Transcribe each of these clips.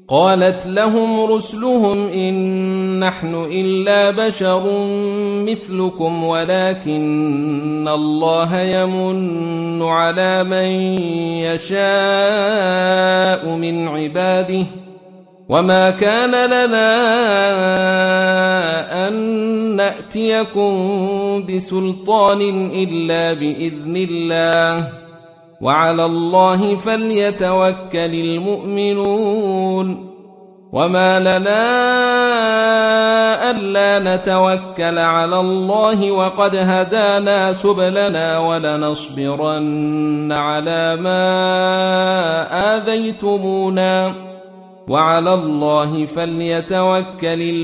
قالت لهم رسلهم إن نحن إلا بشر مثلكم ولكن الله يمن على من يشاء من عباده وما كان لنا أن نأتيكم بسلطان إلا بإذن الله وعلى الله فليتوكل المؤمنون وما لنا ألا نتوكل على الله وقد هدانا سبلنا ولنصبرن على ما آذيتمونا وعلى الله فليتوكل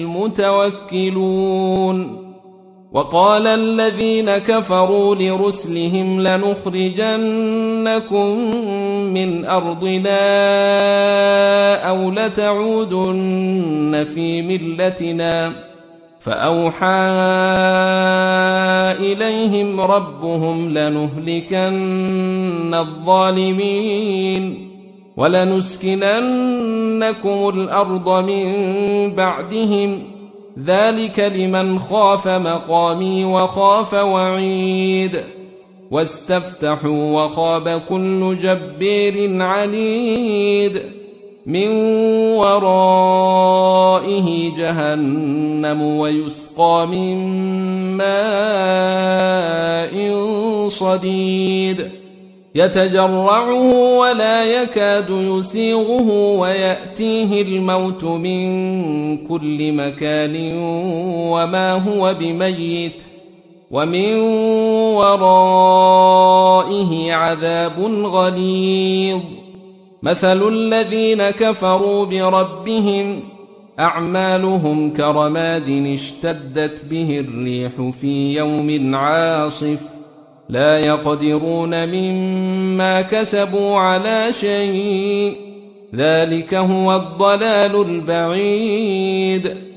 المتوكلون وقال الذين كفروا لرسلهم لنخرجنكم من أرضنا أو لتعودن في ملتنا فأوحى إليهم ربهم لنهلكن الظالمين ولنسكننكم الأرض من بعدهم ذلك لمن خاف مقامي وخاف وعيد واستفتحوا وخاب كل جبار عنيد من ورائه جهنم ويسقى من ماء صديد يتجرعه ولا يكاد يسيغه ويأتيه الموت من كل مكان وما هو بميت ومن ورائه عذاب غليظ مثل الذين كفروا بربهم أعمالهم كرماد اشتدت به الريح في يوم عاصف لا يقدرون مما كسبوا على شيء ذلك هو الضلال البعيد